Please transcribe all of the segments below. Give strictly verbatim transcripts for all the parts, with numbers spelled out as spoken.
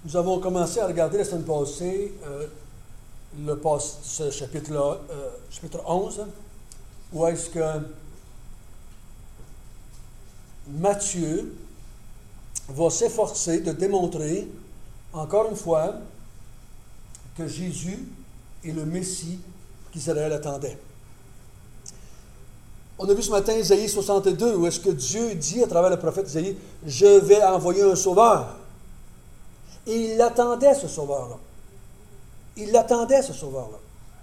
Nous avons commencé à regarder la semaine passée euh, le, ce chapitre-là, euh, chapitre onze, où est-ce que Matthieu va s'efforcer de démontrer, encore une fois, que Jésus est le Messie qu'Israël attendait. On a vu ce matin Isaïe soixante-deux, où est-ce que Dieu dit à travers le prophète Isaïe, « Je vais envoyer un sauveur ». Et il l'attendait, ce sauveur-là. Il l'attendait, ce sauveur-là.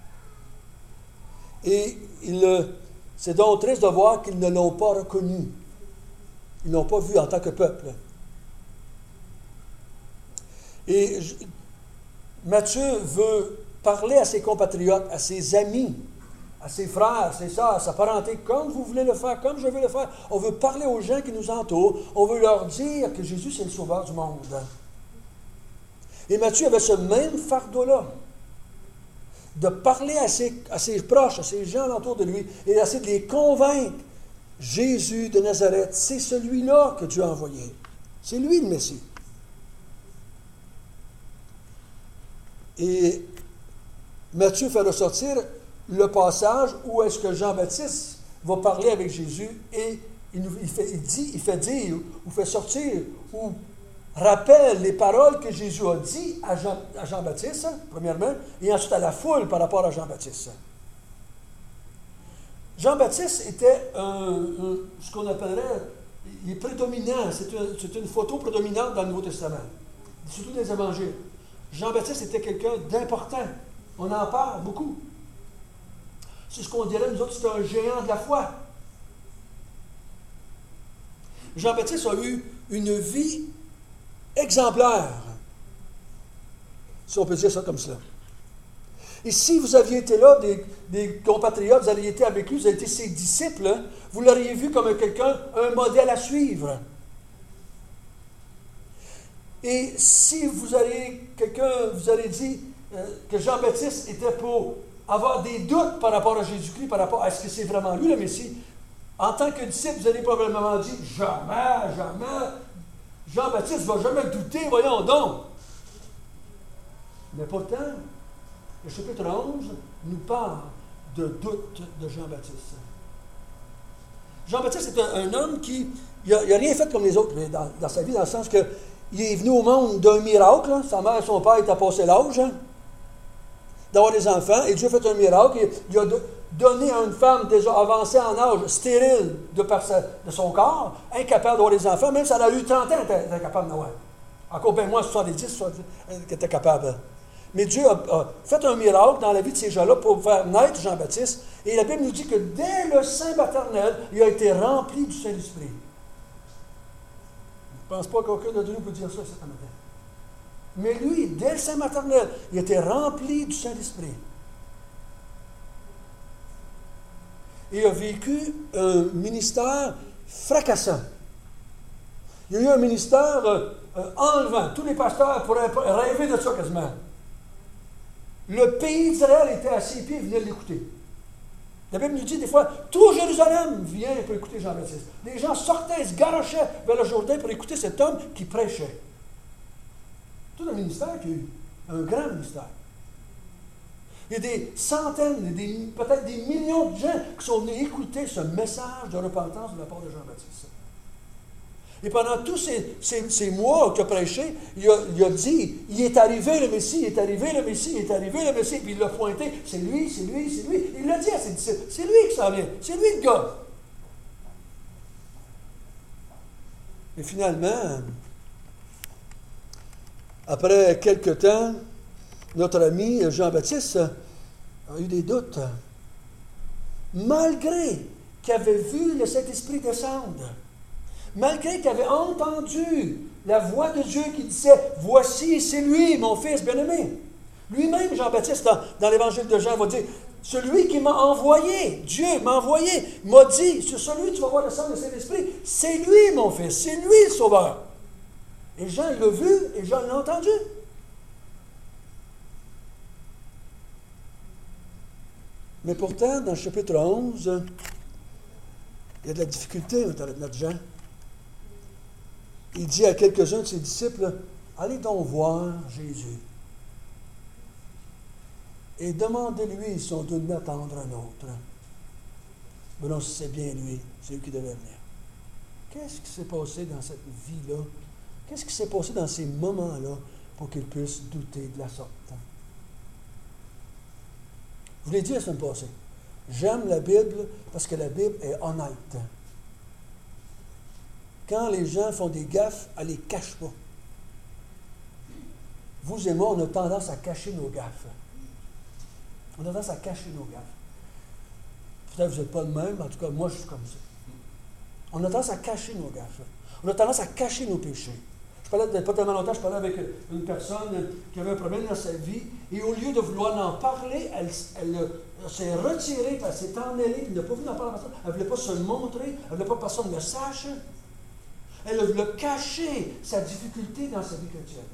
Et il, c'est donc triste de voir qu'ils ne l'ont pas reconnu. Ils ne l'ont pas vu en tant que peuple. Et je, Matthieu veut parler à ses compatriotes, à ses amis, à ses frères, à ses sœurs, à sa parenté, comme vous voulez le faire, comme je veux le faire. On veut parler aux gens qui nous entourent. On veut leur dire que Jésus, c'est le sauveur du monde. Et Matthieu avait ce même fardeau-là, de parler à ses, à ses proches, à ses gens autour de lui, et d'essayer de les convaincre. Jésus de Nazareth, c'est celui-là que Dieu a envoyé. C'est lui le Messie. Et Matthieu fait ressortir le passage où est-ce que Jean-Baptiste va parler avec Jésus et il, nous, il, fait, il dit, il fait dire, ou fait sortir, ou rappelle les paroles que Jésus a dit à, Jean, à Jean-Baptiste, premièrement, et ensuite à la foule par rapport à Jean-Baptiste. Jean-Baptiste était un, un, ce qu'on appellerait, il est prédominant, c'est une, c'est une photo prédominante dans le Nouveau Testament, surtout des évangiles. Jean-Baptiste était quelqu'un d'important. On en parle beaucoup. C'est ce qu'on dirait, nous autres, c'est un géant de la foi. Jean-Baptiste a eu une vie exemplaire, si on peut dire ça comme cela. Et si vous aviez été là, des, des compatriotes, vous aviez été avec lui, vous avez été ses disciples, hein, vous l'auriez vu comme quelqu'un, un modèle à suivre. Et si vous avez quelqu'un, vous avez dit euh, que Jean-Baptiste était pour avoir des doutes par rapport à Jésus-Christ, par rapport à est-ce que c'est vraiment lui le Messie, en tant que disciple, vous allez probablement dire, jamais, jamais, Jean-Baptiste ne va jamais douter, voyons donc. Mais pourtant, le chapitre onze nous parle de doute de Jean-Baptiste. Jean-Baptiste est un, un homme qui n'a rien fait comme les autres dans, dans sa vie, dans le sens que il est venu au monde d'un miracle. Hein. Sa mère et son père étaient passé l'âge hein, d'avoir des enfants. Et Dieu a fait un miracle. Il, il a de, donné à une femme déjà avancée en âge, stérile de, par sa, de son corps, incapable d'avoir des enfants. Même si elle a eu trente ans, elle était incapable d'avoir. Encore bien moins soixante-dix, soixante-dix, elle était capable. Mais Dieu a, a fait un miracle dans la vie de ces gens-là pour faire naître Jean-Baptiste. Et la Bible nous dit que dès le sein maternel, il a été rempli du Saint-Esprit. Je ne pense pas qu'aucun de nous peut dire ça cette matin. Mais lui, dès le sein maternel, il était rempli du Saint-Esprit. Et il a vécu un ministère fracassant. Il y a eu un ministère euh, euh, enlevant. Tous les pasteurs pourraient rêver de ça quasiment. Le pays d'Israël était à ses pieds et venait l'écouter. La Bible nous dit des fois, tout Jérusalem vient pour écouter Jean-Baptiste. Les gens sortaient, se garochaient vers le Jourdain pour écouter cet homme qui prêchait. Tout un ministère qui a eu, un grand ministère. Il y a des centaines, des, peut-être des millions de gens qui sont venus écouter ce message de repentance de la part de Jean-Baptiste. Et pendant tous ces, ces, ces mois qu'il a prêché, il a, il a dit, il est arrivé le Messie, il est arrivé le Messie, il est arrivé le Messie, puis il l'a pointé, c'est lui, c'est lui, c'est lui. Il l'a dit à ses disciples, c'est lui qui s'en vient, c'est lui le gars. Et finalement, après quelque temps, notre ami Jean-Baptiste a eu des doutes, malgré qu'il avait vu le Saint-Esprit descendre. Malgré qu'il avait entendu la voix de Dieu qui disait « Voici, c'est lui, mon fils bien-aimé ». Lui-même, Jean-Baptiste, dans, dans l'évangile de Jean, va dire « Celui qui m'a envoyé, Dieu m'a envoyé, m'a dit, sur celui tu vas voir descendre le Saint-Esprit, c'est lui, mon fils, c'est lui le Sauveur ». Et Jean l'a vu et Jean l'a entendu. Mais pourtant, dans le chapitre onze, il y a de la difficulté avec notre Jean. Il dit à quelques-uns de ses disciples, allez donc voir Jésus. Et demandez-lui si on doit en attendre un autre. Mais non, si c'est bien lui, c'est lui qui devait venir. Qu'est-ce qui s'est passé dans cette vie-là? Qu'est-ce qui s'est passé dans ces moments-là pour qu'il puisse douter de la sorte? Je vous l'ai dit la semaine passée. J'aime la Bible parce que la Bible est honnête. Quand les gens font des gaffes, elle ne les cache pas. Vous et moi, on a tendance à cacher nos gaffes. On a tendance à cacher nos gaffes. Peut-être que vous n'êtes pas le même, en tout cas, moi, je suis comme ça. On a tendance à cacher nos gaffes. On a tendance à cacher nos péchés. Je parlais, il n'y a pas tellement longtemps, je parlais avec une personne qui avait un problème dans sa vie, et au lieu de vouloir en parler, elle, elle, elle s'est retirée, elle s'est emmêlée, puis elle n'a pas voulu en parler à personne. Elle ne voulait pas se montrer, elle ne voulait pas que personne le sache. Elle a caché sa difficulté dans sa vie chrétienne.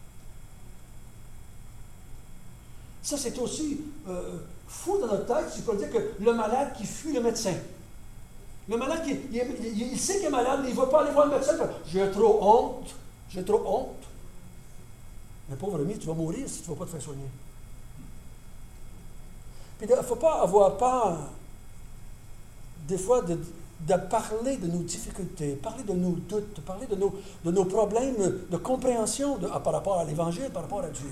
Ça, c'est aussi euh, fou dans notre tête, si je peux dire que le malade qui fuit le médecin. Le malade, qui, il, il, il sait qu'il est malade, mais il ne va pas aller voir le médecin. J'ai trop honte. J'ai trop honte. Mais pauvre ami, tu vas mourir si tu ne vas pas te faire soigner. Puis il ne faut pas avoir peur, des fois, de, de parler de nos difficultés, parler de nos doutes, parler de nos, de nos problèmes de compréhension de, par rapport à l'Évangile, par rapport à Dieu.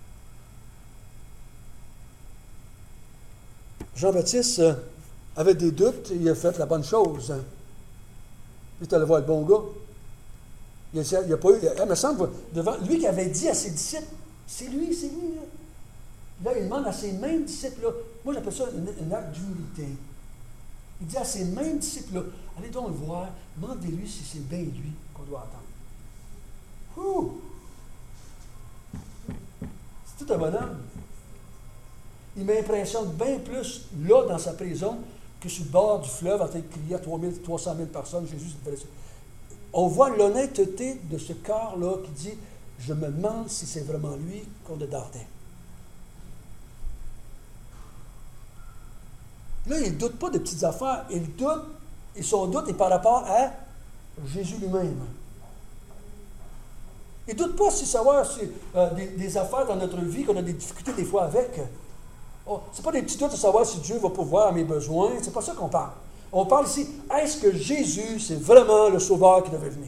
Jean-Baptiste avait des doutes, il a fait la bonne chose. Il est allé voir le bon gars. Il a, il a pas eu, il me semble, devant lui qui avait dit à ses disciples, c'est lui, c'est lui. Là, là il demande à ses mêmes disciples-là, moi j'appelle ça un acte d'humilité. Il dit à ces mêmes disciples-là, allez donc le voir, demandez-lui si c'est bien lui qu'on doit attendre. Ouh! C'est tout un bonhomme. Il m'impressionne bien plus là dans sa prison que sur le bord du fleuve en train de crier à trois mille, trois cent mille personnes. Jésus, on voit l'honnêteté de ce corps-là qui dit « Je me demande si c'est vraiment lui qu'on a dardé. » Là, il ne doute pas de petites affaires. Il doute, et son doute est par rapport à Jésus lui-même. Il ne doute pas si savoir si, euh, des, des affaires dans notre vie qu'on a des difficultés des fois avec. Oh, ce n'est pas des petits doutes de savoir si Dieu va pouvoir à mes besoins. Ce n'est pas ça qu'on parle. On parle ici, est-ce que Jésus, c'est vraiment le Sauveur qui devait venir?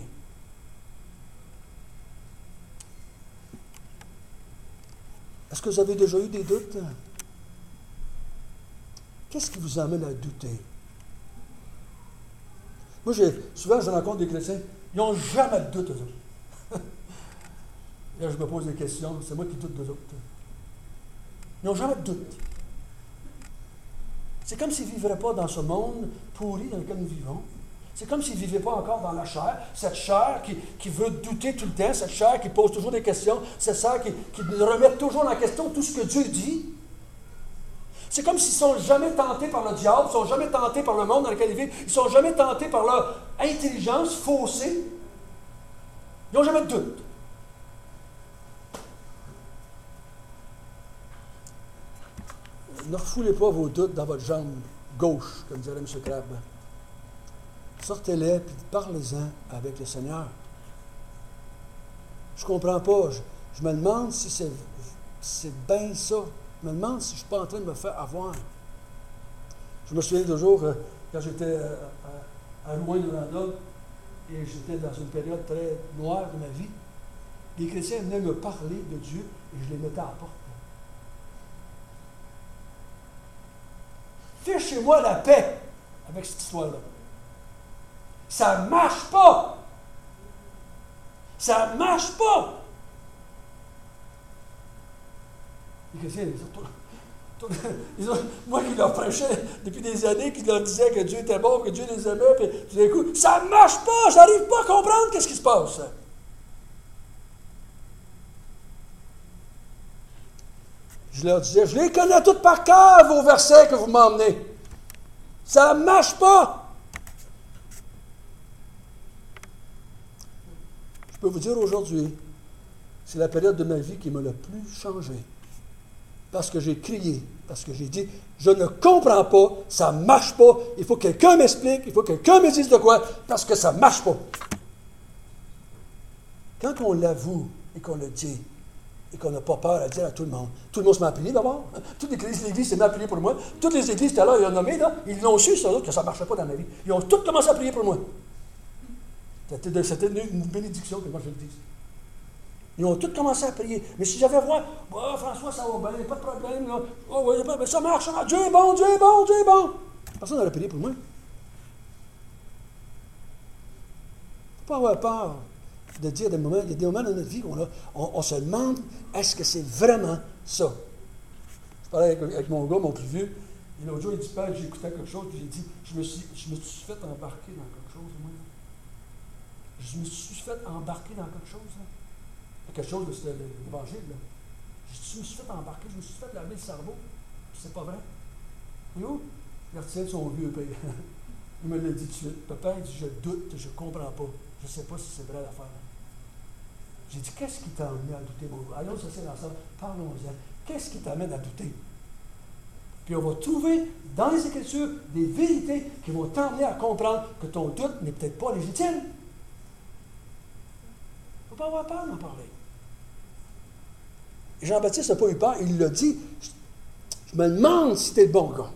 Est-ce que vous avez déjà eu des doutes? Qu'est-ce qui vous amène à douter? Moi, j'ai, souvent, je rencontre des chrétiens, ils n'ont jamais de doute, eux autres. Là, je me pose des questions, c'est moi qui doute d'eux autres. Ils n'ont jamais de doute. C'est comme s'ils ne vivraient pas dans ce monde pourri dans lequel nous vivons. C'est comme s'ils ne vivaient pas encore dans la chair, cette chair qui, qui veut douter tout le temps, cette chair qui pose toujours des questions, cette chair qui, qui remet toujours en question tout ce que Dieu dit. C'est comme s'ils ne sont jamais tentés par le diable, ils ne sont jamais tentés par le monde dans lequel ils vivent, ils ne sont jamais tentés par leur intelligence faussée. Ils n'ont jamais de doute. Ne refoulez pas vos doutes dans votre jambe gauche, comme dirait M. Crabbe. Sortez-les et parlez-en avec le Seigneur. Je ne comprends pas. Je, je me demande si c'est, c'est bien ça. Je me demande si je ne suis pas en train de me faire avoir. Je me souviens toujours, euh, quand j'étais euh, à, à Rouen-Noranda, et j'étais dans une période très noire de ma vie, les chrétiens venaient me parler de Dieu et je les mettais à la porte. Fichez-moi la paix avec cette histoire-là. Ça ne marche pas. Ça ne marche pas. Les chrétiens, ils ont, ils ont, moi qui leur prêchais depuis des années, qui leur disais que Dieu était bon, que Dieu les aimait, puis tout d'un coup, ça ne marche pas, je n'arrive pas à comprendre qu'est-ce qui se passe. Je leur disais, je les connais toutes par cœur, vos versets que vous m'emmenez. Ça ne marche pas. Je peux vous dire aujourd'hui, c'est la période de ma vie qui m'a le plus changé. Parce que j'ai crié, parce que j'ai dit, je ne comprends pas, ça ne marche pas, il faut que quelqu'un m'explique, il faut que quelqu'un me dise de quoi, parce que ça ne marche pas. Quand on l'avoue et qu'on le dit. Et qu'on n'a pas peur à dire à tout le monde. Tout le monde se met à prier d'abord. Toute l'église, l'église s'est mise à prier pour moi. Toutes les églises, tout à l'heure, ils ont nommé, là, ils l'ont su, ça, que ça ne marchait pas dans ma vie. Ils ont tous commencé à prier pour moi. C'était, c'était une bénédiction que moi je le dise. Ils ont tous commencé à prier. Mais si j'avais voir, oh, François, ça va bien, pas de problème, là. Oh, oui, mais ça marche, ça marche. Dieu est bon, Dieu est bon, Dieu est bon. Personne n'aurait prié pour moi. Il ne faut pas avoir peur de dire des moments, il y a des moments dans notre vie où on, a, on, on se demande, est-ce que c'est vraiment ça? Je parlais avec, avec mon gars, mon plus vieux, et l'autre jour, il dit, Père, j'écoutais quelque chose, puis j'ai dit, je me suis, je me suis fait embarquer dans quelque chose, moi. Je me suis fait embarquer dans quelque chose, là. Quelque chose, c'était l'évangile, là. Je me suis fait embarquer, je me suis fait laver le cerveau, puis c'est pas vrai. Et où? Il retient son vieux père. Il me l'a dit tout de suite. Papa, il dit, je doute, je ne comprends pas. Je ne sais pas si c'est vrai l'affaire. J'ai dit, qu'est-ce qui t'a amené à douter, mon gars? Allons s'asseoir ensemble, parlons-en. Qu'est-ce qui t'amène à douter? Puis on va trouver dans les Écritures des vérités qui vont t'emmener à comprendre que ton doute n'est peut-être pas légitime. Il ne faut pas avoir peur d'en parler. Et Jean-Baptiste n'a pas eu peur, il l'a dit, je me demande si t'es le bon gars.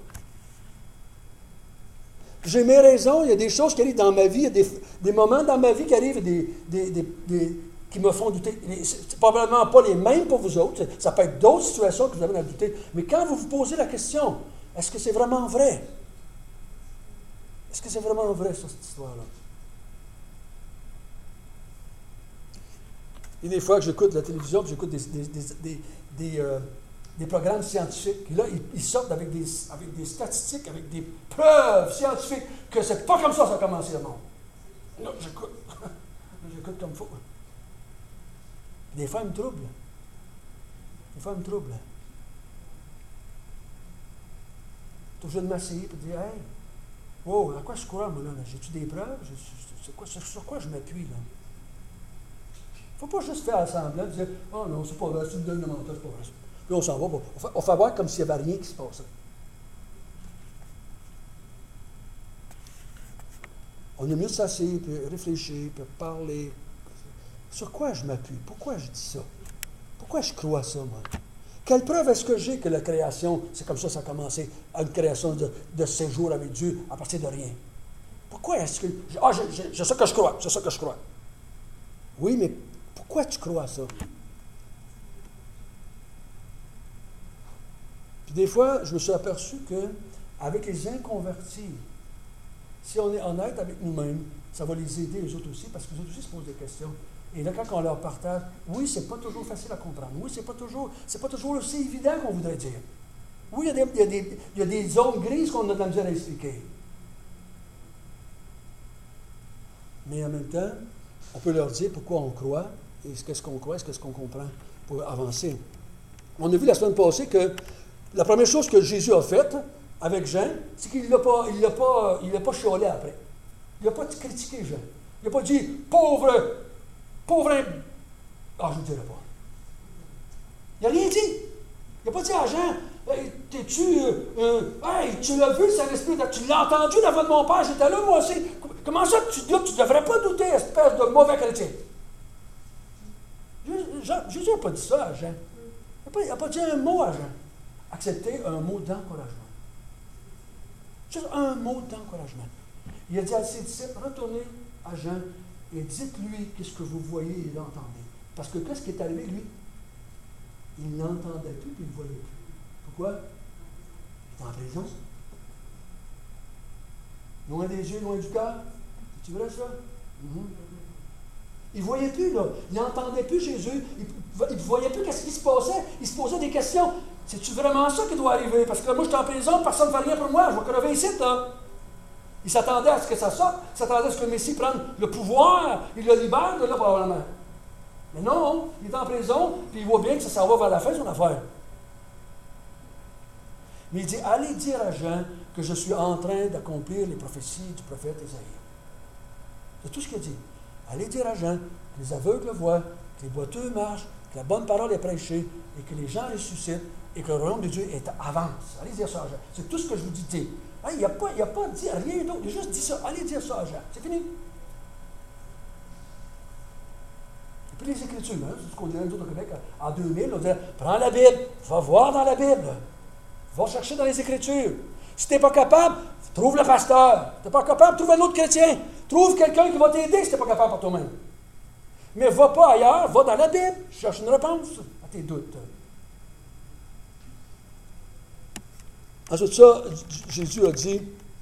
J'ai mes raisons, il y a des choses qui arrivent dans ma vie, il y a des, des moments dans ma vie qui arrivent des, des, des, des, qui me font douter. C'est probablement pas les mêmes pour vous autres, ça peut être d'autres situations que vous avez à douter. Mais quand vous vous posez la question, est-ce que c'est vraiment vrai? Est-ce que c'est vraiment vrai, ça, cette histoire-là? Il y a des fois que j'écoute la télévision, que j'écoute des, des, des, des, des, euh, des programmes scientifiques, et là, ils, ils sortent avec des, avec des statistiques, avec des preuves scientifiques que c'est pas comme ça que ça a commencé le monde. Là, j'écoute. J'écoute comme il faut. Des fois, ils me troublent. Des fois, ils me troublent. Toujours de m'asseoir et de dire, hey, wow, à quoi je crois, moi, là? J'ai-tu des preuves? Je, je, sur, quoi, sur, sur quoi je m'appuie, là? Il ne faut pas juste faire semblant de dire, oh non, c'est pas vrai, c'est une donne de menteur, c'est pas vrai. Puis on s'en va, on fait, on fait voir comme s'il n'y avait rien qui se passait. On est mieux de s'asseoir, puis réfléchir, puis parler. Sur quoi je m'appuie? Pourquoi je dis ça? Pourquoi je crois ça, moi? Quelle preuve est-ce que j'ai que la création, c'est comme ça que ça a commencé, à une création de, de séjour avec Dieu à partir de rien? Pourquoi est-ce que... Ah, c'est ça que je crois, c'est ça que je crois. Oui, mais pourquoi tu crois à ça? Puis des fois, je me suis aperçu qu'avec les inconvertis, si on est honnête avec nous-mêmes, ça va les aider, les autres aussi, parce que les autres aussi se posent des questions. Et là, quand on leur partage, oui, c'est pas toujours facile à comprendre. Oui, c'est pas toujours, c'est pas toujours aussi évident qu'on voudrait dire. Oui, il y a des, il y a des, il y a des zones grises qu'on a de la misère à expliquer. Mais en même temps, on peut leur dire pourquoi on croit, et qu'est-ce qu'on croit, qu'est-ce qu'on comprend pour avancer. On a vu la semaine passée que la première chose que Jésus a faite avec Jean, c'est qu'il ne l'a pas, il l'a pas, il l'a pas chiolé après. Il n'a pas critiqué Jean. Il n'a pas dit « pauvre, pauvre... » Ah, je ne dirais pas. Il n'a rien dit. Il n'a pas dit à Jean hey, « T'es-tu... Euh, euh, hey, tu l'as vu, Saint-Esprit, tu l'as entendu la voix de mon Père, j'étais là, moi aussi. Comment ça que tu doutes? Tu ne devrais pas douter, espèce de mauvais chrétien. » Jésus n'a pas dit ça à Jean. Il n'a pas, pas dit un mot à Jean. Accepter un mot d'encouragement. Juste un mot d'encouragement. Il a dit à ses disciples, retournez à Jean et dites-lui qu'est-ce que vous voyez et l'entendez. Parce que qu'est-ce qui est arrivé, lui? Il n'entendait plus et il ne voyait plus. Pourquoi? Il est en prison. Loin des yeux, loin du cœur. C'est vrai ça? Mm-hmm. Il ne voyait plus, là. Il n'entendait plus Jésus. Il ne voyait plus qu'est-ce qui se passait. Il se posait des questions. C'est-tu vraiment ça qui doit arriver? Parce que là, moi, je suis en prison, personne ne fait rien pour moi. Je vais crever ici, là. Il s'attendait à ce que ça sorte. Il s'attendait à ce que le Messie prenne le pouvoir. Il le libère de là, probablement. Mais non, il est en prison, puis il voit bien que ça s'en va vers la fin, son affaire. Mais il dit, allez dire à Jean que je suis en train d'accomplir les prophéties du prophète Isaïe. C'est tout ce qu'il dit. Allez dire à Jean que les aveugles voient, que les boiteux marchent, que la bonne parole est prêchée, et que les gens ressuscitent, et que le royaume de Dieu est avance. Allez dire ça à Jean. C'est tout ce que je vous dis. Hey, il n'a pas, pas dit rien d'autre. Il a juste dit ça. Allez dire ça à Jean. C'est fini. toutes les Écritures. Hein? C'est ce qu'on dirait nous autres au Québec en deux mille. On disait, prends la Bible, va voir dans la Bible. Va chercher dans les Écritures. Si tu n'es pas capable, trouve le pasteur. Si tu n'es pas capable, trouve un autre chrétien. Trouve quelqu'un qui va t'aider si tu n'es pas capable par toi-même. Mais va pas ailleurs, va dans la Bible. Cherche une réponse à tes doutes. Ensuite, ça, Jésus a dit,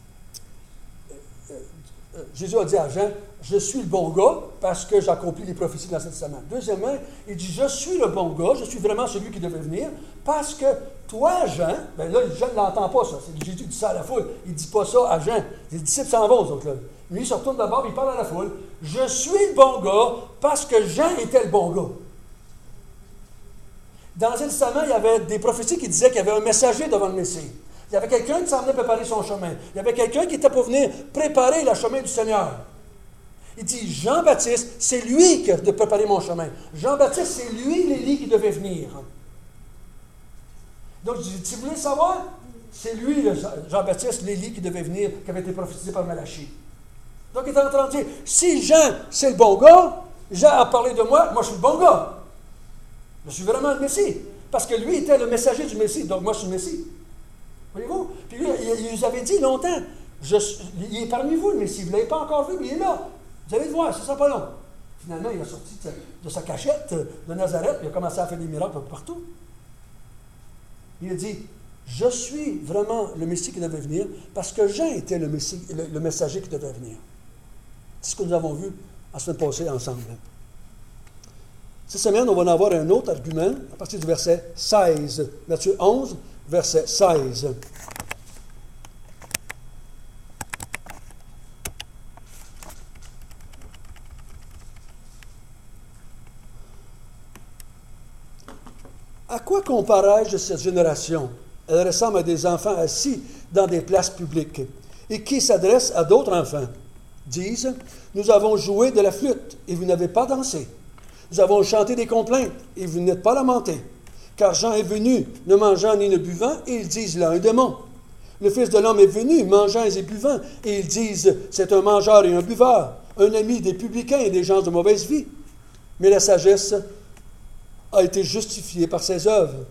Jésus a dit à Jean, je suis le bon gars parce que j'accomplis les prophéties de l'Ancien Testament. Deuxièmement, il dit, je suis le bon gars, je suis vraiment celui qui devait venir parce que toi, Jean, bien là, Jean ne l'entend pas ça, c'est Jésus dit ça à la foule, il ne dit pas ça à Jean, les disciples s'en vont aux autres là. Lui, il se retourne d'abord, il parle à la foule, je suis le bon gars parce que Jean était le bon gars. Dans l'Ancien Testament, il y avait des prophéties qui disaient qu'il y avait un messager devant le Messie. Il y avait quelqu'un qui s'en venait préparer son chemin. Il y avait quelqu'un qui était pour venir préparer le chemin du Seigneur. Il dit, Jean-Baptiste, c'est lui qui a de préparer mon chemin. Jean-Baptiste, c'est lui, l'Élie, qui devait venir. Donc, si vous voulez savoir, c'est lui, Jean-Baptiste, l'Élie, qui devait venir, qui avait été prophétisé par Malachie. Donc, il est en train de dire, si Jean, c'est le bon gars, Jean a parlé de moi, moi, je suis le bon gars. Je suis vraiment le Messie. Parce que lui était le messager du Messie, donc moi, je suis le Messie. Voyez-vous? Puis lui, il, il nous avait dit longtemps, je, il est parmi vous, le Messie. Vous ne l'avez pas encore vu, mais il est là. Vous allez le voir, ce ne sera pas long. Finalement, il est sorti de sa, de sa cachette de Nazareth, puis il a commencé à faire des miracles partout. Il a dit, je suis vraiment le Messie qui devait venir, parce que Jean était le, Messie, le, le messager qui devait venir. C'est ce que nous avons vu la semaine passée ensemble. Cette semaine, on va en avoir un autre argument à partir du verset seize. Matthieu onze, verset seize. À quoi comparais-je cette génération? Elle ressemble à des enfants assis dans des places publiques et qui s'adressent à d'autres enfants. Disent, nous avons joué de la flûte et vous n'avez pas dansé. Nous avons chanté des complaintes et vous n'êtes pas lamentés. Car Jean est venu, ne mangeant ni ne buvant, et ils disent, là, un démon. Le Fils de l'homme est venu, mangeant et buvant, et ils disent, c'est un mangeur et un buveur, un ami des publicains et des gens de mauvaise vie. Mais la sagesse a été justifiée par ses œuvres.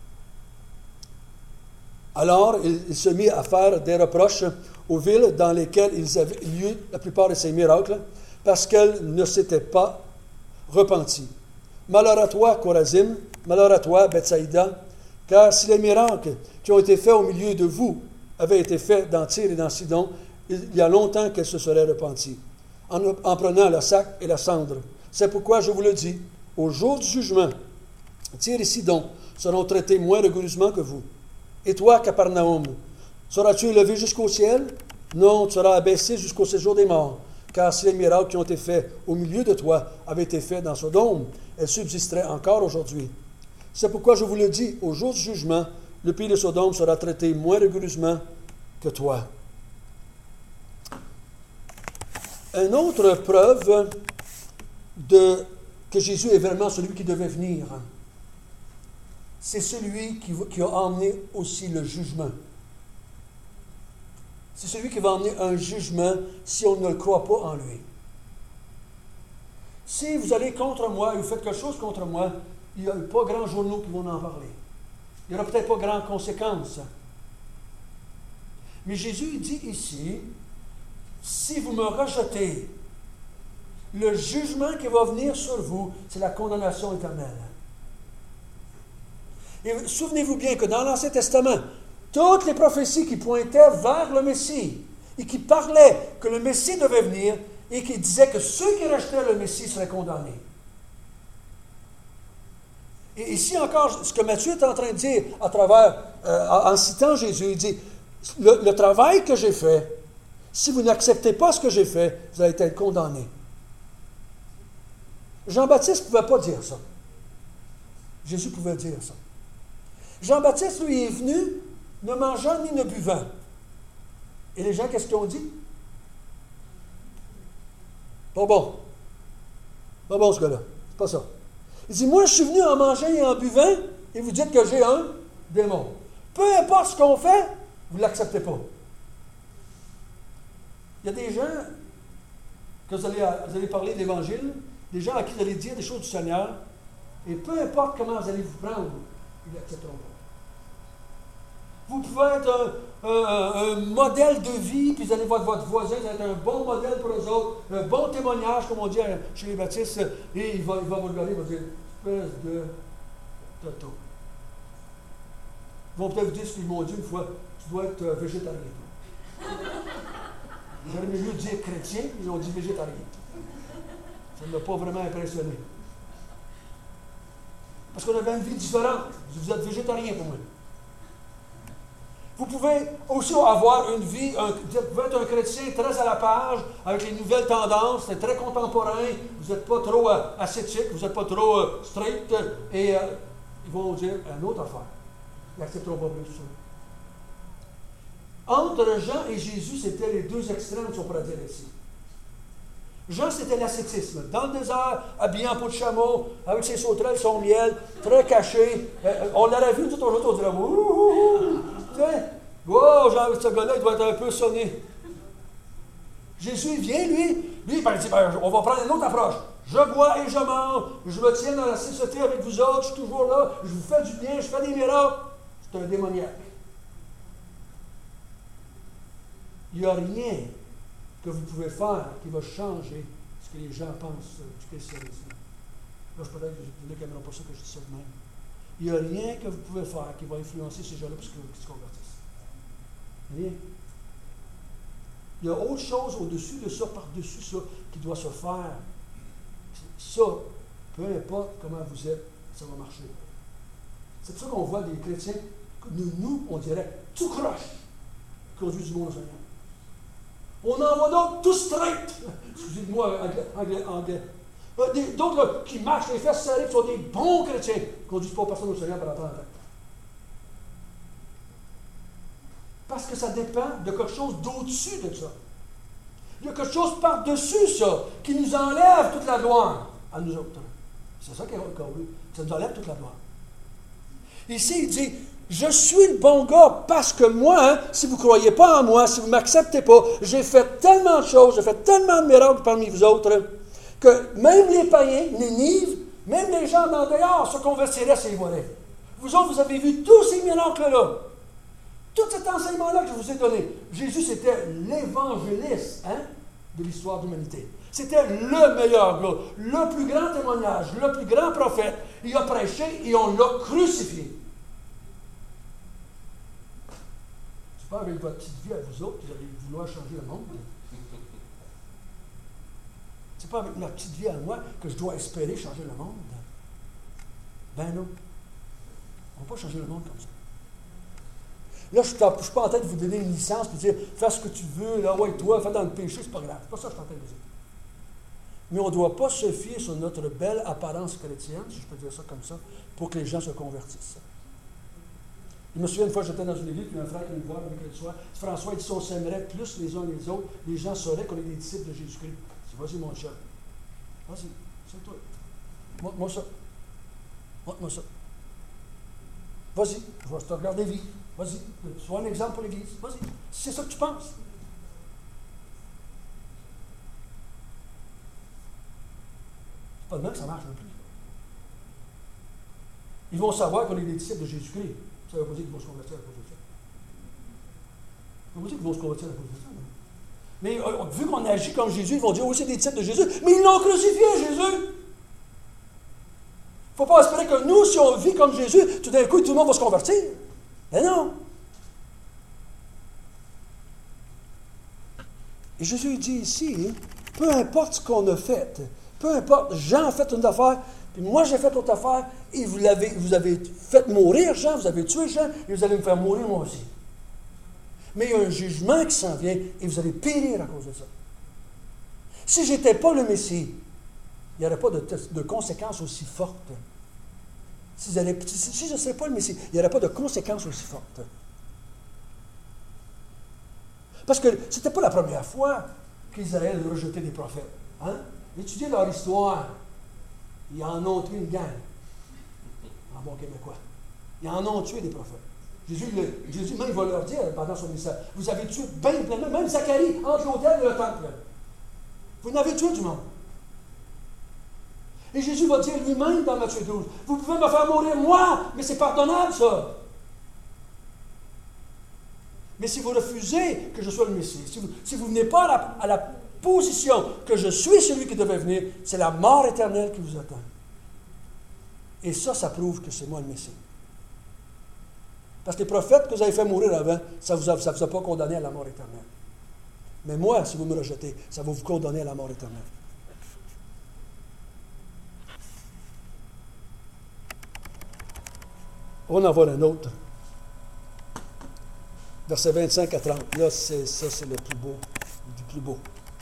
Alors, il se mit à faire des reproches aux villes dans lesquelles ils avaient lieu la plupart de ces miracles, parce qu'elles ne s'étaient pas repenties. Malheur à toi, Chorazim, malheur à toi, Bethsaïda, car si les miracles qui ont été faits au milieu de vous avaient été faits dans Tyr et dans Sidon, il y a longtemps qu'elles se seraient repenties, en, en prenant le sac et la cendre. C'est pourquoi je vous le dis, au jour du jugement, Tyr et Sidon seront traités moins rigoureusement que vous. Et toi, Capernaum, seras-tu élevé jusqu'au ciel? Non, tu seras abaissé jusqu'au séjour des morts. Car si les miracles qui ont été faits au milieu de toi avaient été faits dans Sodome, elles subsisteraient encore aujourd'hui. C'est pourquoi je vous le dis, au jour du jugement, le pays de Sodome sera traité moins rigoureusement que toi. Une autre preuve de, que Jésus est vraiment celui qui devait venir, c'est celui qui, qui a emmené aussi le jugement. C'est celui qui va emmener un jugement si on ne le croit pas en lui. Si vous allez contre moi et vous faites quelque chose contre moi, il n'y a pas grand journaux qui vont en parler. Il n'y aura peut-être pas grandes conséquences. Mais Jésus dit ici, si vous me rejetez, le jugement qui va venir sur vous, c'est la condamnation éternelle. Et souvenez-vous bien que dans l'Ancien Testament, toutes les prophéties qui pointaient vers le Messie et qui parlaient que le Messie devait venir et qui disaient que ceux qui rejetaient le Messie seraient condamnés. Et ici encore, ce que Matthieu est en train de dire à travers, euh, en citant Jésus, il dit, le, le travail que j'ai fait, si vous n'acceptez pas ce que j'ai fait, vous allez être condamnés. Jean-Baptiste ne pouvait pas dire ça. Jésus pouvait dire ça. Jean-Baptiste, lui, est venu ne mangeant ni ne buvant. Et les gens, qu'est-ce qu'ils ont dit? Pas bon. Pas bon, ce gars-là. C'est pas ça. Il dit, moi, je suis venu en mangeant et en buvant, et vous dites que j'ai un démon. Peu importe ce qu'on fait, vous ne l'acceptez pas. Il y a des gens, que vous allez, vous allez parler de l'Évangile, des gens à qui vous allez dire des choses du Seigneur, et peu importe comment vous allez vous prendre, ils l'accepteront pas. Vous pouvez être un, un, un modèle de vie, puis vous allez voir votre voisin, vous allez être un bon modèle pour eux autres, un bon témoignage, comme on dit chez les baptistes, et il va, il va vous regarder, il va dire, espèce de toto. Ils vont peut-être vous dire ce qu'ils m'ont dit une fois, tu dois être végétarien. J'aurais mieux dire chrétien, ils ont dit végétarien. Ça ne m'a pas vraiment impressionné. Parce qu'on avait une vie différente. Vous êtes végétarien pour moi. Vous pouvez aussi avoir une vie, un, vous pouvez être un chrétien très à la page, avec les nouvelles tendances, c'est très contemporain, vous n'êtes pas trop euh, ascétique, vous n'êtes pas trop euh, strict, et euh, ils vont vous dire une autre affaire. Ils n'accepteront pas plus ça. Entre Jean et Jésus, c'était les deux extrêmes, si on pourrait dire ici. Jean, c'était l'ascétisme. Dans le désert, habillé en peau de chameau, avec ses sauterelles, son miel, très caché. Euh, on l'aurait vu tout aujourd'hui, on dirait ouh, tu sais, wow, Jean, ce gars-là, il doit être un peu sonné. Jésus, il vient, lui, lui, il dit, ben, on va prendre une autre approche. Je bois et je mange, je me tiens dans la cécité avec vous autres, je suis toujours là, je vous fais du bien, je fais des miracles. C'est un démoniaque. Il n'y a rien que vous pouvez faire qui va changer ce que les gens pensent du christianisme. Là, je peut-être que vous n'aimeront pas ça que je dis ça de même. Il n'y a rien que vous pouvez faire qui va influencer ces gens-là pour qu'ils se convertissent. Rien. Il y a autre chose au-dessus de ça, par-dessus ça, qui doit se faire. Ça, peu importe comment vous êtes, ça va marcher. C'est pour ça qu'on voit des chrétiens, nous, nous on dirait, tout croche, qui conduisent du monde au Seigneur. On en voit d'autres tout straight. Excusez-moi, anglais, anglais, anglais. Euh, d'autres qui marchent les fesses serrées, qui sont des bons chrétiens, qui ne conduisent pas personne au Seigneur pendant trente ans. Parce que ça dépend de quelque chose d'au-dessus de ça. Il y a quelque chose par-dessus ça, qui nous enlève toute la gloire à nous autres. C'est ça qui est recouru. Ça nous enlève toute la gloire. Ici, il dit, je suis le bon gars parce que moi, hein, si vous ne croyez pas en moi, si vous ne m'acceptez pas, j'ai fait tellement de choses, j'ai fait tellement de miracles parmi vous autres, que même les païens, les nives, même les gens d'en dehors se convertiraient s'ils voyaient. Vous autres, vous avez vu tous ces miracles-là. Tout cet enseignement-là que je vous ai donné. Jésus, c'était l'évangéliste hein, de l'histoire de l'humanité. C'était le meilleur gars, le plus grand témoignage, le plus grand prophète. Il a prêché et on l'a crucifié. C'est pas avec votre petite vie à vous autres que vous allez vouloir changer le monde. C'est pas avec ma petite vie à moi que je dois espérer changer le monde. Ben non. On ne va pas changer le monde comme ça. Là, je ne suis pas en train de vous donner une licence et de dire fais ce que tu veux, là, ouais, toi, fais dans le péché, c'est pas grave. C'est pas ça que je suis en train de vous dire. Mais on ne doit pas se fier sur notre belle apparence chrétienne, si je peux dire ça comme ça, pour que les gens se convertissent. Je me souviens une fois, j'étais dans une église, puis un frère qui me voit avec le soir. François, il dit si on s'aimerait plus les uns les autres, les gens sauraient qu'on est des disciples de Jésus-Christ. Je dis, vas-y, mon cher. Vas-y, c'est toi. Montre-moi ça. Montre-moi ça. Vas-y, je vais te regarder vivre. Vas-y, sois un exemple pour l'Église. Vas-y, si c'est ça que tu penses. C'est pas de même que ça marche non plus. Ils vont savoir qu'on est des disciples de Jésus-Christ. Ça ne veut pas dire qu'ils vont se convertir à cause de ça. Ça ne veut pas dire qu'ils vont se convertir à cause de ça. Non? Mais euh, vu qu'on agit comme Jésus, ils vont dire, oui, c'est des disciples de Jésus, mais ils l'ont crucifié, Jésus. Il ne faut pas espérer que nous, si on vit comme Jésus, tout d'un coup, tout le monde va se convertir. Mais non. Et Jésus dit ici, peu importe ce qu'on a fait, peu importe, Jean a fait une affaire, puis moi j'ai fait autre affaire, et vous, l'avez, vous avez fait mourir Jean, vous avez tué Jean, et vous allez me faire mourir moi aussi. Mais il y a un jugement qui s'en vient, et vous allez périr à cause de ça. Si je n'étais pas le Messie, il n'y aurait pas de, de conséquences aussi fortes. Si, allaient, si je ne serais pas le Messie, il n'y aurait pas de conséquences aussi fortes. Parce que ce n'était pas la première fois qu'Israël rejetait des prophètes. Hein? Étudiez leur histoire. Ils en ont tué une gang. En bon québécois. Ils en ont tué des prophètes. Jésus, le, Jésus même, il va leur dire pendant son message, vous avez tué bien plein, même Zacharie, entre l'autel et le temple. Vous n'avez tué du monde. Et Jésus va dire lui-même dans Matthieu douze, vous pouvez me faire mourir moi, mais c'est pardonnable ça. Mais si vous refusez que je sois le Messie, si vous, si vous venez pas à la, à la position que je suis celui qui devait venir, c'est la mort éternelle qui vous attend. Et ça, ça prouve que c'est moi le Messie. Parce que les prophètes que vous avez fait mourir avant, ça ne vous, a, ça vous a pas condamné à la mort éternelle. Mais moi, si vous me rejetez, ça va vous condamner à la mort éternelle. On en voit un autre. Versets vingt-cinq à trente. Là, c'est, ça, c'est le plus beau, du plus beau.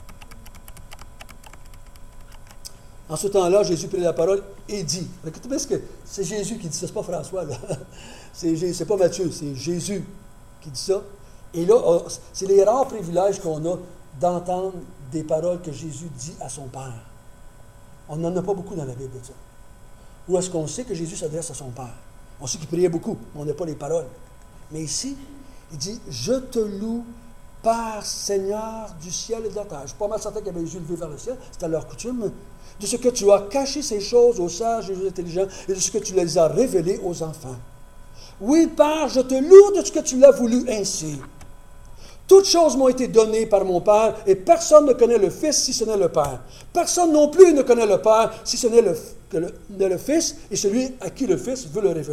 En ce temps-là, Jésus prit la parole et dit. Écoutez bien ce que c'est Jésus qui dit ça, c'est pas François, là. C'est, c'est pas Matthieu, c'est Jésus qui dit ça. Et là, c'est les rares privilèges qu'on a d'entendre des paroles que Jésus dit à son Père. On n'en a pas beaucoup dans la Bible de ça. Où est-ce qu'on sait que Jésus s'adresse à son Père? On sait qu'il priait beaucoup, mais on n'a pas les paroles. Mais ici, il dit, « Je te loue, Père, Seigneur du ciel et de la terre. » Je suis pas mal certain qu'ils avaient les yeux levés vers le ciel, c'était leur coutume. « De ce que tu as caché ces choses aux sages et aux intelligents, et de ce que tu les as révélées aux enfants. Oui, Père, je te loue de ce que tu l'as voulu ainsi. Toutes choses m'ont été données par mon Père, et personne ne connaît le Fils si ce n'est le Père. Personne non plus ne connaît le Père si ce n'est le, que le, le Fils et celui à qui le Fils veut le révéler. »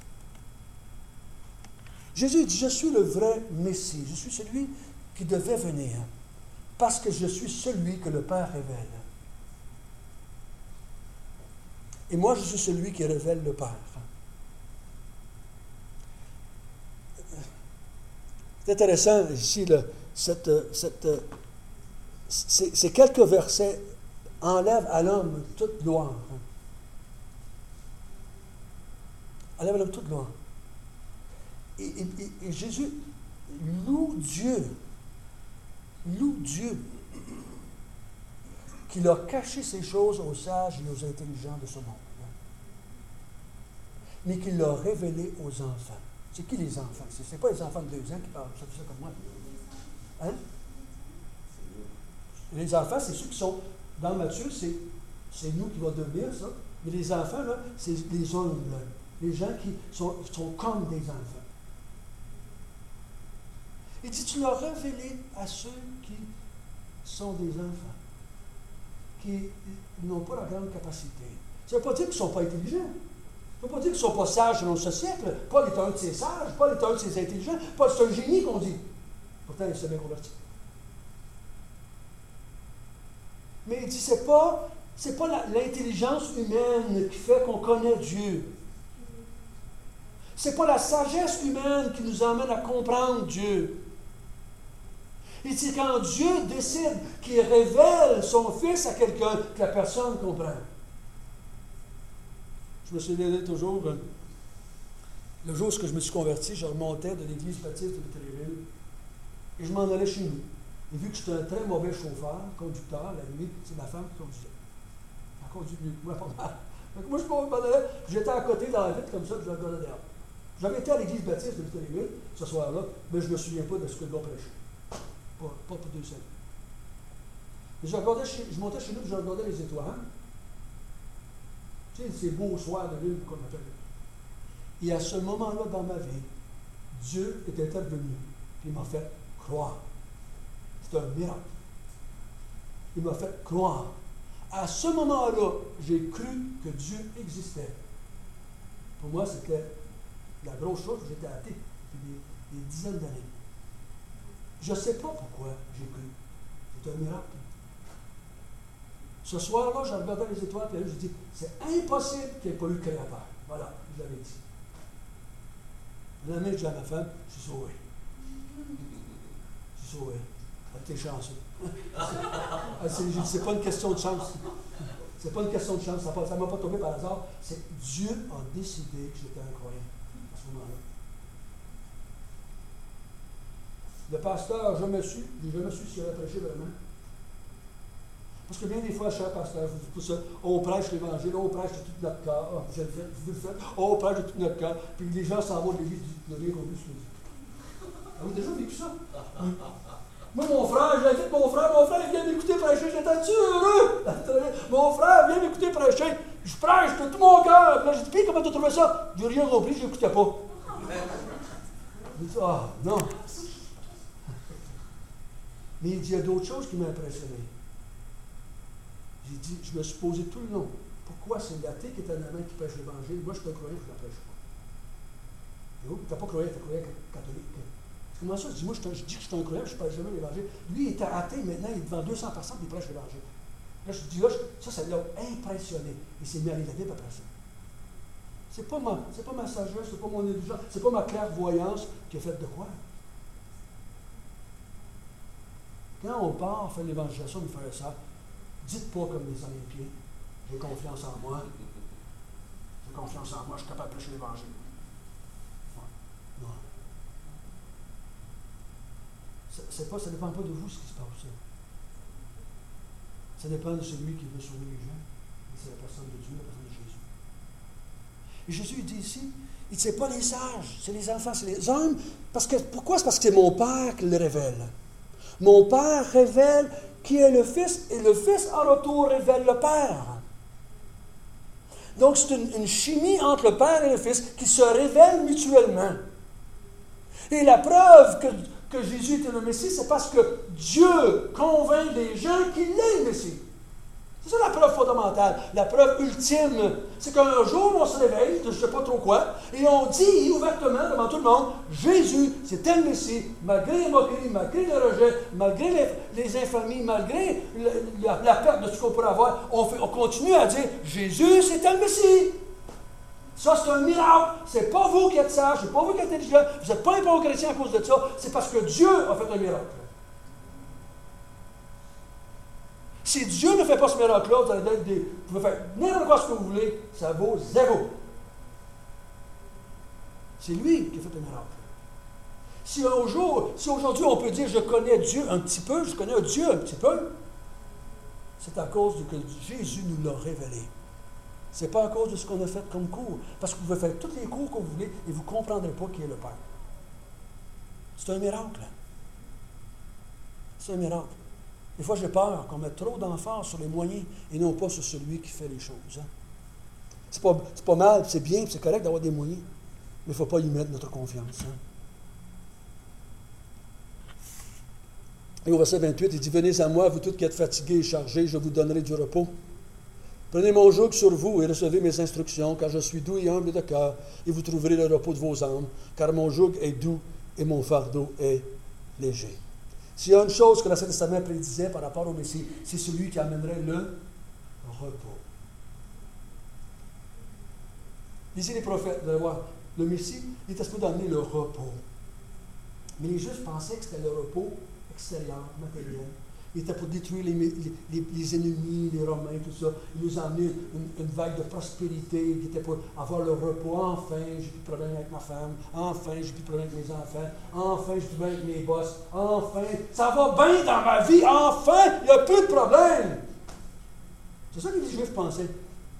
Jésus dit, « Je suis le vrai Messie, je suis celui qui devait venir, parce que je suis celui que le Père révèle. Et moi, je suis celui qui révèle le Père. » C'est intéressant ici, le, cette, cette, ces, ces quelques versets enlèvent à l'homme toute gloire. Enlèvent à l'homme toute gloire. Et, et, et Jésus loue Dieu, loue Dieu, qu'il a caché ces choses aux sages et aux intelligents de ce monde, mais qu'il l'a révélé aux enfants. C'est qui les enfants? Ce n'est pas les enfants de deux ans qui parlent, ça fait ça comme moi. Hein? Les enfants, c'est ceux qui sont, dans Matthieu, c'est, c'est nous qui va devenir ça, mais les enfants, là, c'est les hommes, là, les gens qui sont, sont comme des enfants. Il dit, tu l'as révélé à ceux qui sont des enfants, qui n'ont pas la grande capacité. Ça ne veut pas dire qu'ils ne sont pas intelligents. Ça ne veut pas dire qu'ils ne sont pas sages dans ce siècle. Paul est un de ces sages, Paul est un de ces intelligents. Paul, c'est un génie qu'on dit. Pourtant, il s'est bien converti. Mais il dit, c'est pas, c'est pas la, l'intelligence humaine qui fait qu'on connaît Dieu. C'est pas la sagesse humaine qui nous emmène à comprendre Dieu. Il dit, quand Dieu décide qu'il révèle son Fils à quelqu'un, que la personne comprend. Je me souviens toujours, le jour où je me suis converti, je remontais de l'église baptiste de Téléville et je m'en allais chez nous. Et vu que j'étais un très mauvais chauffeur, conducteur, la nuit, c'est ma femme qui conduisait. Elle conduit mieux que moi, pas mal. Donc moi, je m'en allais, j'étais à côté dans la vitre comme ça, puis je regardais derrière. J'avais été à l'église baptiste de Téléville ce soir-là, mais je ne me souviens pas de ce que le gars prêchait. Pas, pas pour deux semaines. Et je, regardais chez, je montais chez nous et je regardais les étoiles. Tu sais, ces beaux soirs de lune qu'on appelle. Et à ce moment-là dans ma vie, Dieu est intervenu. Puis il m'a fait croire. C'est un miracle. Il m'a fait croire. À ce moment-là, j'ai cru que Dieu existait. Pour moi, c'était la grosse chose. J'étais athée depuis des, des dizaines d'années. Je ne sais pas pourquoi j'ai cru. C'est un miracle. Ce soir-là, je regardais les étoiles, et là, je dis, c'est impossible qu'il n'y ait pas eu de créateur. Voilà, je l'avais dit. Le lendemain, je dis à ma femme, je suis sauvé. Je suis sauvé. T'es chanceux. J'ai dit, c'est pas une question de chance. C'est pas une question de chance. Ça ne m'a pas tombé par hasard. C'est Dieu a décidé que j'étais un croyant à ce moment-là. Le pasteur, je me suis, je me suis s'il avait prêché vraiment. Parce que bien des fois, cher pasteur, pour ça, on prêche l'Évangile, on prêche de tout notre cœur. Oh, je le fais, vous le faites, on prêche de tout notre cœur. Puis les gens s'en vont de l'église, ils n'ont rien compris ce que je dis. Avez-vous déjà vécu ça? Moi, mon frère, j'invite mon frère, mon frère, il vient d'écouter prêcher, j'étais heureux. Mon frère vient m'écouter prêcher. Je prêche de tout mon cœur. Puis là, j'ai dit, puis comment tu as trouvé ça? Je n'ai rien compris, je n'écoutais pas. Je dis, ah, non. Mais il dit, il y a d'autres choses qui m'ont impressionné. J'ai dit, je me suis posé tout le long. Pourquoi c'est l'athée qui est en avant qui prêche l'Évangile? Moi, je suis un croyant, je ne la prêche pas. Tu n'es pas croyant, tu es croyant catholique. Comment ça? Je dis, moi, je, je dis que je suis un croyant, je ne prêche jamais l'Évangile. Lui, il était athée, maintenant, il est devant deux cents personnes, il prêche l'Évangile. Là, je dis, là, ça, ça l'a impressionné. Il s'est mis à lire la Bible après ça. C'est pas ma, c'est pas ma sagesse, c'est pas mon intelligence, c'est pas ma clairvoyance qui a fait de quoi. Quand on part faire l'évangélisation, nous faire ça, dites pas comme les Olympiens, j'ai confiance en moi, j'ai confiance en moi, je suis capable de prêcher l'Évangile. Ouais. Non. C'est, c'est pas, ça ne dépend pas de vous ce qui se passe. Ça, ça dépend de celui qui veut sauver les gens. C'est la personne de Dieu, la personne de Jésus. Et Jésus il dit ici, il ne sait pas les sages, c'est les enfants, c'est les hommes. Parce que, pourquoi? C'est parce que c'est mon Père qui le révèle. Mon Père révèle qui est le Fils, et le Fils, en retour, révèle le Père. Donc, c'est une, une chimie entre le Père et le Fils qui se révèlent mutuellement. Et la preuve que, que Jésus était le Messie, c'est parce que Dieu convainc les gens qu'il est le Messie. C'est ça la preuve fondamentale. La preuve ultime, c'est qu'un jour, on se réveille, je ne sais pas trop quoi, et on dit ouvertement devant tout le monde, Jésus, c'était le Messie, malgré les moqueries, malgré le rejet, malgré les, les infamies, malgré le, la, la perte de ce qu'on pourrait avoir, on, fait, on continue à dire, Jésus, c'était le Messie. Ça, c'est un miracle. C'est pas vous qui êtes sage, c'est pas vous qui êtes intelligent, vous n'êtes pas un bon chrétien à cause de ça, c'est parce que Dieu a fait un miracle. Si Dieu ne fait pas ce miracle-là, vous allez être des. Vous pouvez faire n'importe quoi ce que vous voulez, ça vaut zéro. C'est lui qui a fait un miracle. Si un jour, si aujourd'hui on peut dire je connais Dieu un petit peu, je connais Dieu un petit peu, c'est à cause de que Jésus nous l'a révélé. Ce n'est pas à cause de ce qu'on a fait comme cours. Parce que vous pouvez faire tous les cours que vous voulez et vous ne comprendrez pas qui est le Père. C'est un miracle. C'est un miracle. Des fois, j'ai peur qu'on mette trop d'emphase sur les moyens et non pas sur celui qui fait les choses. Hein? C'est pas, c'est pas mal, c'est bien, c'est correct d'avoir des moyens, mais il ne faut pas y mettre notre confiance. Hein? Et au verset vingt-huit, il dit, « Venez à moi, vous tous qui êtes fatigués et chargés, je vous donnerai du repos. Prenez mon joug sur vous et recevez mes instructions, car je suis doux et humble de cœur, et vous trouverez le repos de vos âmes, car mon joug est doux et mon fardeau est léger. » S'il y a une chose que l'Ancien Testament prédisait par rapport au Messie, c'est celui qui amènerait le repos. Lisez les prophètes, vous allez voir, le Messie, il était supposé d'amener le repos. Mais les Juifs pensaient que c'était le repos extérieur, matériel. Il était pour détruire les, les, les, les ennemis, les Romains, tout ça. Il nous a amené une, une vague de prospérité. Il était pour avoir le repos. Enfin, j'ai plus de problème avec ma femme. Enfin, j'ai plus de problème avec mes enfants. Enfin, j'ai plus de problème avec mes boss. Enfin, ça va bien dans ma vie. Enfin, il n'y a plus de problème. C'est ça que les Juifs pensaient.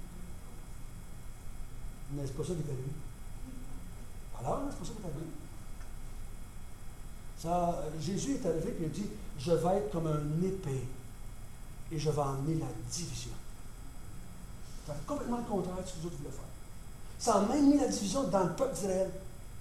Mais c'est pas ça qui est arrivé. Alors, c'est pas ça qui est arrivé. Ça, Jésus est arrivé et il a dit, je vais être comme un épée et je vais emmener la division. C'est complètement le contraire de ce que les autres voulaient faire. Ça a même mis la division dans le peuple d'Israël.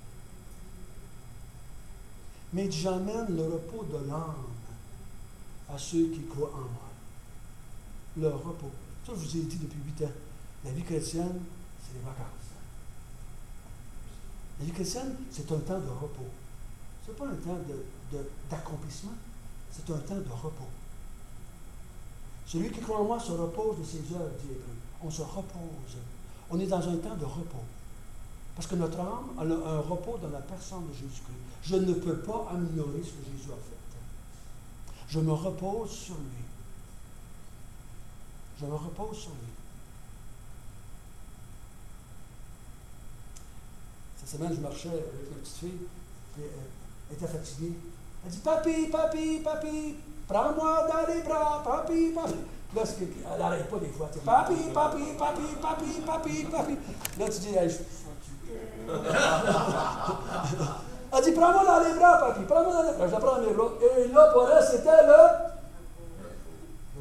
Mais il dit, j'emmène le repos de l'âme à ceux qui croient en moi. Le repos. Ça, je vous ai dit depuis huit ans. La vie chrétienne, c'est les vacances. La vie chrétienne, c'est un temps de repos. Ce n'est pas un temps de, de, d'accomplissement, c'est un temps de repos. Celui qui croit en moi se repose de ses œuvres, dit Hébreu. On se repose. On est dans un temps de repos. Parce que notre âme a un repos dans la personne de Jésus-Christ. Je ne peux pas améliorer ce que Jésus a fait. Je me repose sur lui. Je me repose sur lui. Cette semaine, je marchais avec ma petite fille, et elle était fatiguée. Elle dit, papi, papi, papi, prends-moi dans les bras, papi, papi. Là, elle n'arrête pas des fois. Tu sais, papi, papi, papi, papi, papi, papi. Là, tu dis, hey, je... elle dit, prends-moi dans les bras, papi, prends-moi dans les bras. Je la prends dans mes bras. Et là, pour elle, c'était le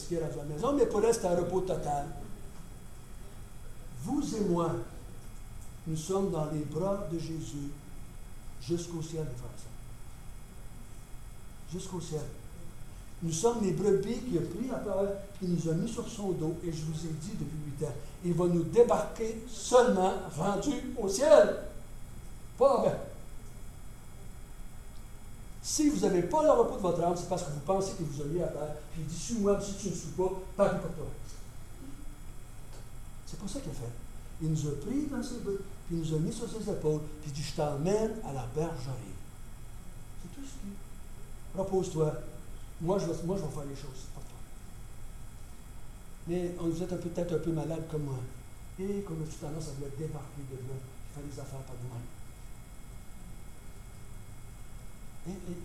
ce qui est rendu à la maison, mais pour elle, c'était un repos total. Vous et moi, nous sommes dans les bras de Jésus jusqu'au ciel, les frères et sœurs. Jusqu'au ciel. Nous sommes les brebis qui a pris la parole, qui nous a mis sur son dos, et je vous ai dit depuis huit ans, il va nous débarquer seulement rendus au ciel. Pas avant. Si vous n'avez pas le repos de votre âme, c'est parce que vous pensez que vous alliez à terre, puis il dit, suis-moi, si tu ne suis pas, tant pis pour toi. C'est pas ça qu'il a fait. Il nous a pris dans ses bras, puis il nous a mis sur ses épaules, puis il dit, je t'emmène à la bergerie. C'est tout ce qu'il dit. Repose-toi. Moi je, vais, moi, je vais faire les choses pour toi. Mais on vous êtes un peu, peut-être un peu malade comme moi. Et qu'on a tout tendance à vouloir débarquer de là, puis faire les affaires par nous-mêmes. Et, et,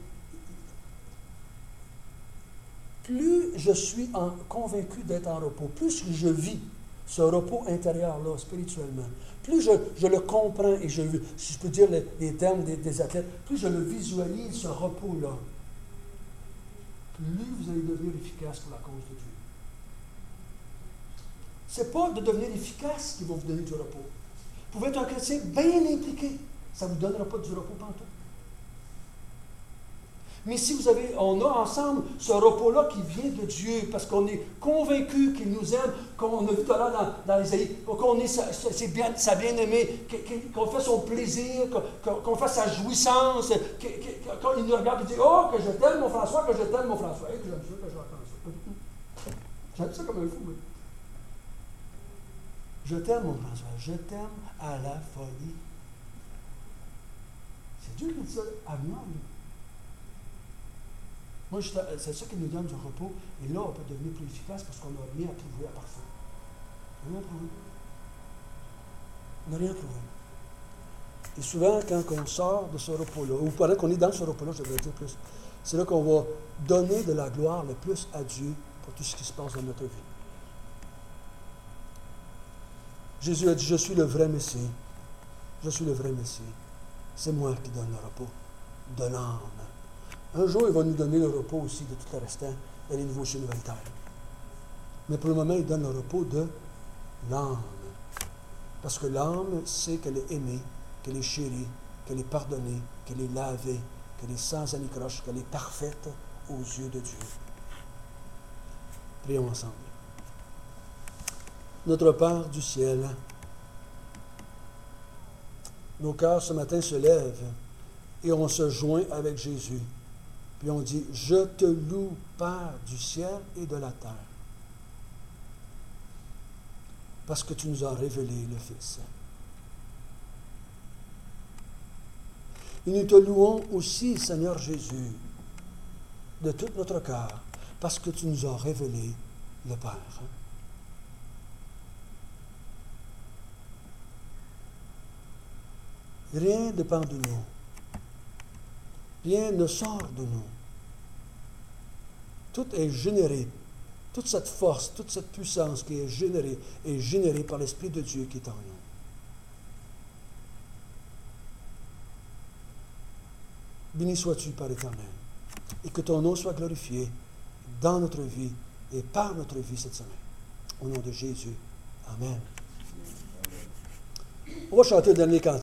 plus je suis en, convaincu d'être en repos, plus je vis ce repos intérieur-là, spirituellement, plus je, je le comprends et je, si je peux dire les, les termes des, des athlètes, plus je le visualise, ce repos-là, plus vous allez devenir efficace pour la cause de Dieu. Ce n'est pas de devenir efficace qui va vous donner du repos. Vous pouvez être un chrétien bien impliqué, ça ne vous donnera pas du repos pantoute. Mais si vous avez, on a ensemble ce repos-là qui vient de Dieu, parce qu'on est convaincu qu'il nous aime, qu'on a vu tout à l'heure dans, dans les Ésaïe, qu'on est sa, sa, bien, sa bien-aimée, qu'on fait son plaisir, qu'on, qu'on fait sa jouissance, quand il nous regarde et dit « Oh, que je t'aime mon François, que je t'aime mon François. » Et que j'aime ça, que j'entends ça. J'aime ça comme un fou. Oui. Je t'aime mon François, je t'aime à la folie. C'est Dieu qui dit ça à moi. Lui. Moi, c'est ça qui nous donne du repos. Et là, on peut devenir plus efficace parce qu'on n'a rien à trouver à part ça. On n'a rien à trouver. On n'a rien à trouver. Et souvent, quand on sort de ce repos-là, ou pendant qu'on est dans ce repos-là, je devrais dire plus, c'est là qu'on va donner de la gloire le plus à Dieu pour tout ce qui se passe dans notre vie. Jésus a dit, je suis le vrai Messie. Je suis le vrai Messie. C'est moi qui donne le repos de l'âme. Un jour, il va nous donner le repos aussi de tout le restant dans les nouveaux cieux, nouvelles terres. Mais pour le moment, il donne le repos de l'âme. Parce que l'âme sait qu'elle est aimée, qu'elle est chérie, qu'elle est pardonnée, qu'elle est lavée, qu'elle est sans anicroche, qu'elle est parfaite aux yeux de Dieu. Prions ensemble. Notre Père du ciel, nos cœurs ce matin se lèvent et on se joint avec Jésus. Puis on dit, je te loue, Père du ciel et de la terre, parce que tu nous as révélé le Fils. Et nous te louons aussi, Seigneur Jésus, de tout notre cœur, parce que tu nous as révélé le Père. Rien ne dépend de nous. Rien ne sort de nous. Tout est généré. Toute cette force, toute cette puissance qui est générée, est générée par l'Esprit de Dieu qui est en nous. Béni sois-tu, Père éternel, et que ton nom soit glorifié dans notre vie et par notre vie cette semaine. Au nom de Jésus. Amen. On va chanter le dernier cantique.